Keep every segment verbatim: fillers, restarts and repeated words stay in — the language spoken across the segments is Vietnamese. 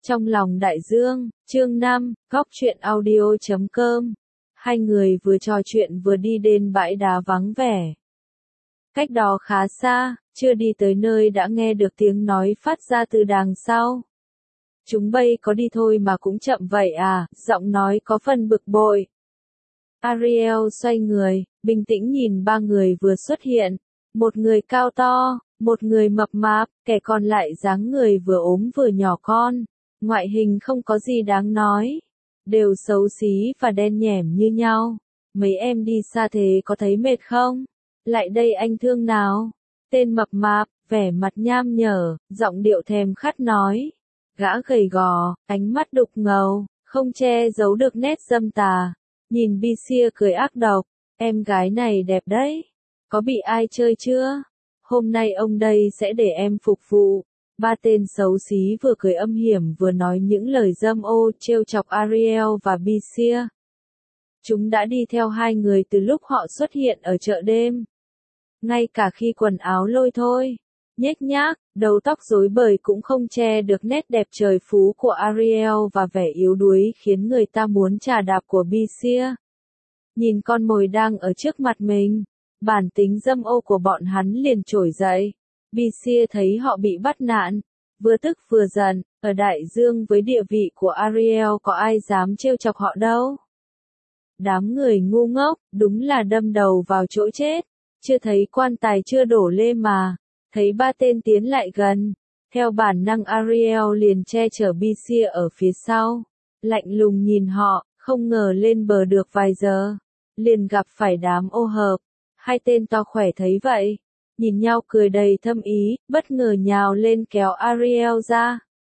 Trong lòng đại dương, chương năm, góc truyện audio chấm com. Hai người vừa trò chuyện vừa đi đến bãi đá vắng vẻ. Cách đó khá xa, chưa đi tới nơi đã nghe được tiếng nói phát ra từ đằng sau. Chúng bay có đi thôi mà cũng chậm vậy à, giọng nói có phần bực bội. Ariel xoay người, bình tĩnh nhìn ba người vừa xuất hiện. Một người cao to, một người mập mạp, kẻ còn lại dáng người vừa ốm vừa nhỏ con. Ngoại hình không có gì đáng nói. Đều xấu xí và đen nhẻm như nhau. Mấy em đi xa thế có thấy mệt không? Lại đây anh thương nào. Tên mập mạp, vẻ mặt nham nhở, giọng điệu thèm khát nói. Gã gầy gò, ánh mắt đục ngầu, không che giấu được nét dâm tà. Nhìn Bixia cười ác độc. Em gái này đẹp đấy. Có bị ai chơi chưa? Hôm nay ông đây sẽ để em phục vụ. Ba tên xấu xí vừa cười âm hiểm vừa nói những lời dâm ô trêu chọc Ariel và Bixia. Chúng đã đi theo hai người từ lúc họ xuất hiện ở chợ đêm. Ngay cả khi quần áo lôi thôi, nhếch nhác, đầu tóc rối bời cũng không che được nét đẹp trời phú của Ariel và vẻ yếu đuối khiến người ta muốn chà đạp của Bixia. Nhìn con mồi đang ở trước mặt mình, bản tính dâm ô của bọn hắn liền trỗi dậy. Bixia thấy họ bị bắt nạn, vừa tức vừa giận, ở đại dương với địa vị của Ariel có ai dám trêu chọc họ đâu. Đám người ngu ngốc, đúng là đâm đầu vào chỗ chết, chưa thấy quan tài chưa đổ lê mà, thấy ba tên tiến lại gần, theo bản năng Ariel liền che chở Bixia ở phía sau, lạnh lùng nhìn họ, không ngờ lên bờ được vài giờ, liền gặp phải đám ô hợp, hai tên to khỏe thấy vậy. Nhìn nhau cười đầy thâm ý, bất ngờ nhào lên kéo Ariel ra.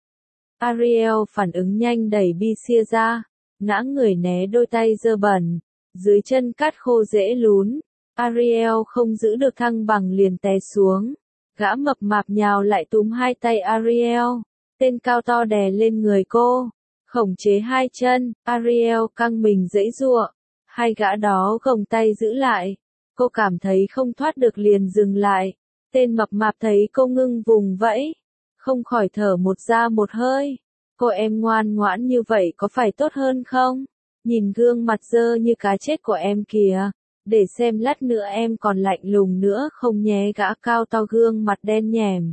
Ariel phản ứng nhanh đẩy Bixia ra, ngã người né đôi tay dơ bẩn, dưới chân cát khô dễ lún. Ariel không giữ được thăng bằng liền té xuống. Gã mập mạp nhào lại túm hai tay Ariel, tên cao to đè lên người cô, khống chế hai chân, Ariel căng mình giãy giụa, hai gã đó gồng tay giữ lại. Cô cảm thấy không thoát được liền dừng lại. Tên mập mạp thấy cô ngưng vùng vẫy, không khỏi thở một ra một hơi. Cô em ngoan ngoãn như vậy có phải tốt hơn không? Nhìn gương mặt dơ như cá chết của em kìa. Để xem lát nữa em còn lạnh lùng nữa không nhé. Gã cao to gương mặt đen nhèm.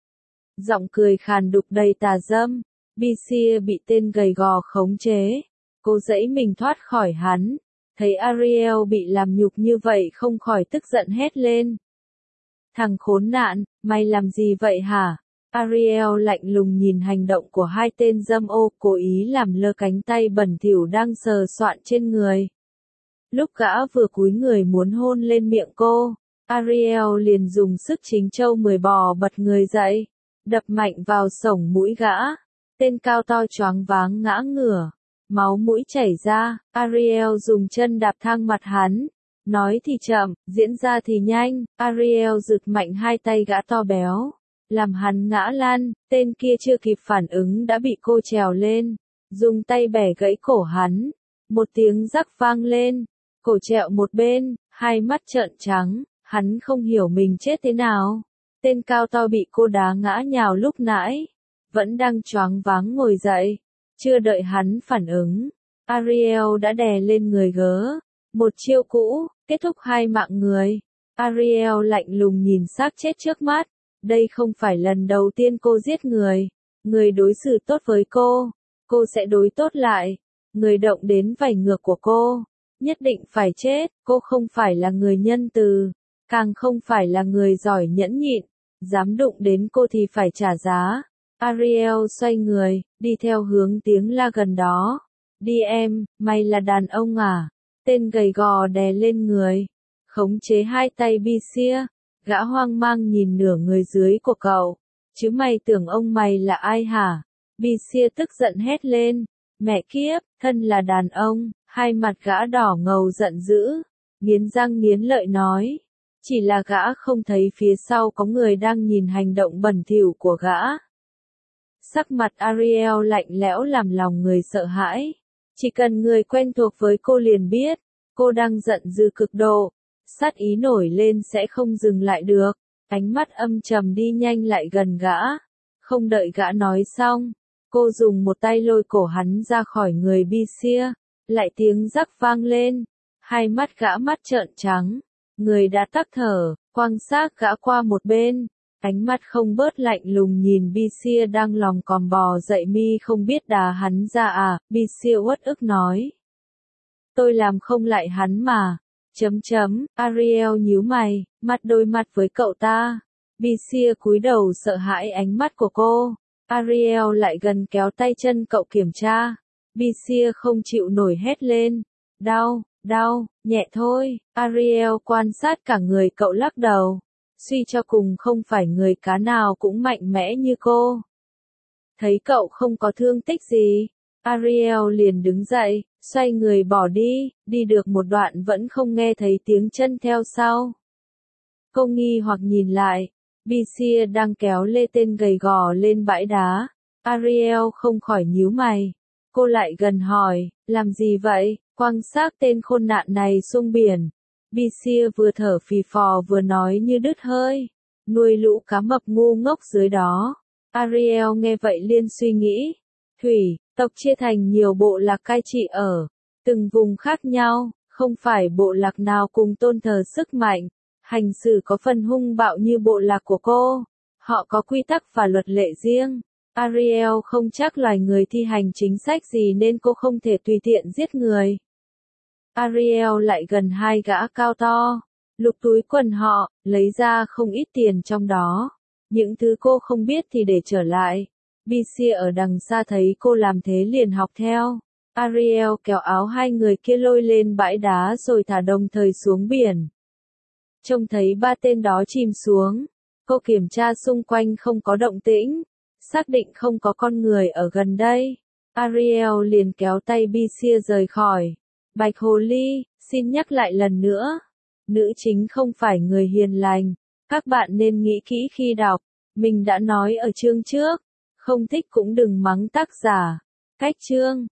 Giọng cười khàn đục đầy tà dâm. Bixia bị tên gầy gò khống chế. Cô giãy mình thoát khỏi hắn. Thấy Ariel bị làm nhục như vậy không khỏi tức giận hét lên. Thằng khốn nạn, mày làm gì vậy hả? Ariel lạnh lùng nhìn hành động của hai tên dâm ô, cố ý làm lơ cánh tay bẩn thỉu đang sờ soạn trên người. Lúc gã vừa cúi người muốn hôn lên miệng cô, Ariel liền dùng sức chính châu mười bò bật người dậy, đập mạnh vào sổng mũi gã. Tên cao to choáng váng ngã ngửa. Máu mũi chảy ra, Ariel dùng chân đạp thang mặt hắn. Nói thì chậm, diễn ra thì nhanh, Ariel giật mạnh hai tay gã to béo. Làm hắn ngã lăn, tên kia chưa kịp phản ứng đã bị cô trèo lên. Dùng tay bẻ gãy cổ hắn. Một tiếng rắc vang lên. Cổ trẹo một bên, hai mắt trợn trắng, hắn không hiểu mình chết thế nào. Tên cao to bị cô đá ngã nhào lúc nãy. Vẫn đang choáng váng ngồi dậy. Chưa đợi hắn phản ứng, Ariel đã đè lên người gớ. Một chiêu cũ, kết thúc hai mạng người. Ariel lạnh lùng nhìn xác chết trước mắt. Đây không phải lần đầu tiên cô giết người. Người đối xử tốt với cô, cô sẽ đối tốt lại. Người động đến vảy ngược của cô, nhất định phải chết. Cô không phải là người nhân từ, càng không phải là người giỏi nhẫn nhịn. Dám đụng đến cô thì phải trả giá. Ariel xoay người, đi theo hướng tiếng la gần đó. Đi em, mày là đàn ông à? Tên gầy gò đè lên người, khống chế hai tay Bixia. Gã hoang mang nhìn nửa người dưới của cậu. Chứ mày tưởng ông mày là ai hả? Bixia tức giận hét lên. Mẹ kiếp, thân là đàn ông. Hai mặt gã đỏ ngầu giận dữ, nghiến răng nghiến lợi nói. Chỉ là gã không thấy phía sau có người đang nhìn hành động bẩn thỉu của gã. Sắc mặt Ariel lạnh lẽo làm lòng người sợ hãi. Chỉ cần người quen thuộc với cô liền biết, cô đang giận dữ cực độ. Sát ý nổi lên sẽ không dừng lại được. Ánh mắt âm trầm đi nhanh lại gần gã. Không đợi gã nói xong, Cô dùng một tay lôi cổ hắn ra khỏi người Bixia, lại tiếng rắc vang lên, hai mắt gã mắt trợn trắng, người đã tắc thở, quăng xác gã qua một bên, ánh mắt không bớt lạnh lùng nhìn Bixia đang lòng còm bò dậy. Mi không biết đá hắn ra à, Bixia uất ức nói. Tôi làm không lại hắn mà. Chấm chấm, Ariel nhíu mày, mắt đôi mắt với cậu ta. Bixia cúi đầu sợ hãi ánh mắt của cô. Ariel lại gần kéo tay chân cậu kiểm tra. Bixia không chịu nổi hét lên. Đau, đau, nhẹ thôi. Ariel quan sát cả người cậu lắc đầu. Suy cho cùng không phải người cá nào cũng mạnh mẽ như cô. Thấy cậu không có thương tích gì, Ariel liền đứng dậy, xoay người bỏ đi, đi được một đoạn vẫn không nghe thấy tiếng chân theo sau. Cô nghi hoặc nhìn lại, Bixia đang kéo lê tên gầy gò lên bãi đá. Ariel không khỏi nhíu mày. Cô lại gần hỏi, làm gì vậy, quăng xác tên khốn nạn này xuống biển. Bixia vừa thở phì phò vừa nói như đứt hơi, nuôi lũ cá mập ngu ngốc dưới đó. Ariel nghe vậy liền suy nghĩ, thủy, tộc chia thành nhiều bộ lạc cai trị ở từng vùng khác nhau, không phải bộ lạc nào cùng tôn thờ sức mạnh, hành xử có phần hung bạo như bộ lạc của cô. Họ có quy tắc và luật lệ riêng. Ariel không chắc loài người thi hành chính sách gì nên cô không thể tùy tiện giết người. Ariel lại gần hai gã cao to, lục túi quần họ, lấy ra không ít tiền trong đó. Những thứ cô không biết thì để trở lại. Bixia ở đằng xa thấy cô làm thế liền học theo. Ariel kéo áo hai người kia lôi lên bãi đá rồi thả đồng thời xuống biển. Trông thấy ba tên đó chìm xuống, cô kiểm tra xung quanh không có động tĩnh, xác định không có con người ở gần đây. Ariel liền kéo tay Bixia rời khỏi. Bạch Hồ Ly, xin nhắc lại lần nữa, nữ chính không phải người hiền lành, các bạn nên nghĩ kỹ khi đọc, mình đã nói ở chương trước, không thích cũng đừng mắng tác giả. Cách chương